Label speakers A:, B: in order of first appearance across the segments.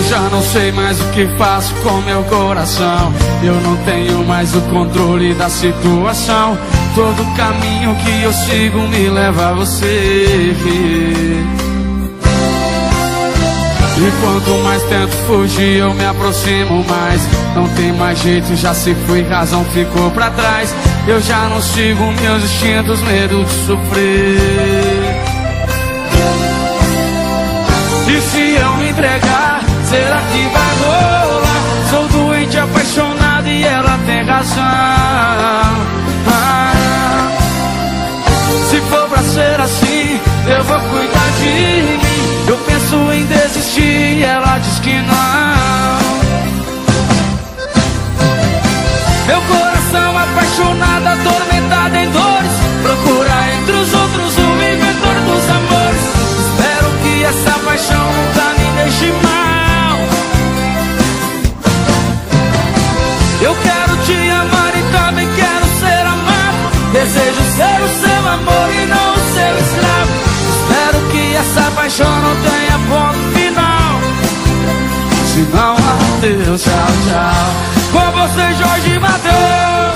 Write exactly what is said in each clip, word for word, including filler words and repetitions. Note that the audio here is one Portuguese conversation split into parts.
A: já não sei mais o que faço com meu coração. Eu não tenho mais o controle da situação. Todo caminho que eu sigo me leva a você. E quanto mais tento fugir, eu me aproximo mais. Não tem mais jeito, já se foi, razão ficou pra trás. Eu já não sigo meus instintos, medo de sofrer. E se eu me entregar, será que vai rolar? Sou doente, apaixonado e ela tem razão. Ah, se for pra ser assim, eu vou cuidar de mim. Eu penso em desistir e ela diz que não. Meu coração apaixonado, atormentado em dores, procura entre os outros o inventor dos amores. Espero que essa paixão nunca me deixe mal. Eu quero te amar e também quero ser amado. Desejo ser o seu amor e não o seu escravo. Espero que essa paixão não tenha ponto final. Se não, adeus, tchau, tchau. Com você, Jorge Mateus.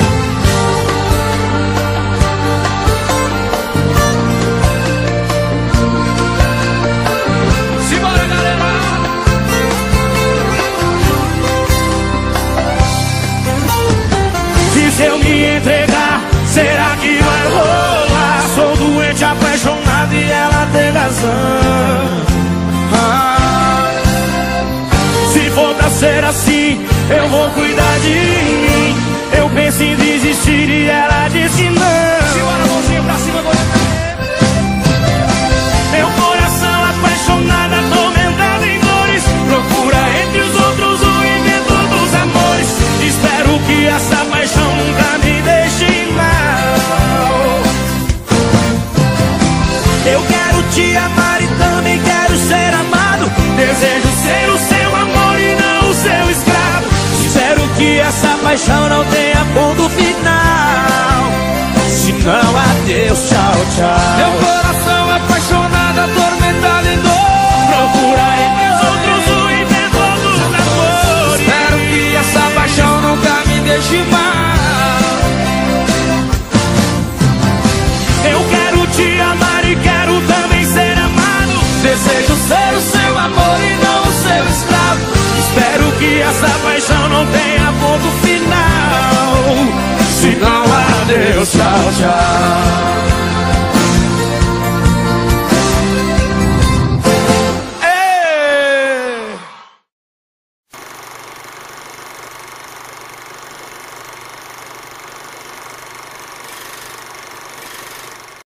A: Simbora, galera.
B: E se eu me entregar, será que vai rolar? Sou doente, apaixonado e ela tem razão. Ah, se for pra ser assim, eu vou cuidar de mim. Eu penso em desistir e ela diz que não. Simbora, mãozinha pra cima, agora. Meu coração apaixonado, atormentado em dores, procura entre os outros o inventor dos amores. Espero que essa paixão nunca me deixe mal. Eu quero te amar e também quero ser amado. Desejo ser o seu amor e não o seu escravo. Espero que essa paixão não tenha ponto final. Se não, adeus, tchau, tchau.
A: Meu coração apaixonado, atormentado em dor,
B: procura entre os outros o inventor dos amores.
A: espero que essa paixão nunca me deixe mal.
B: Eu quero te amar e quero também ser amado.
A: Desejo ser o seu amor e não o seu escravo.
B: Espero que essa paixão não tenha ponto final.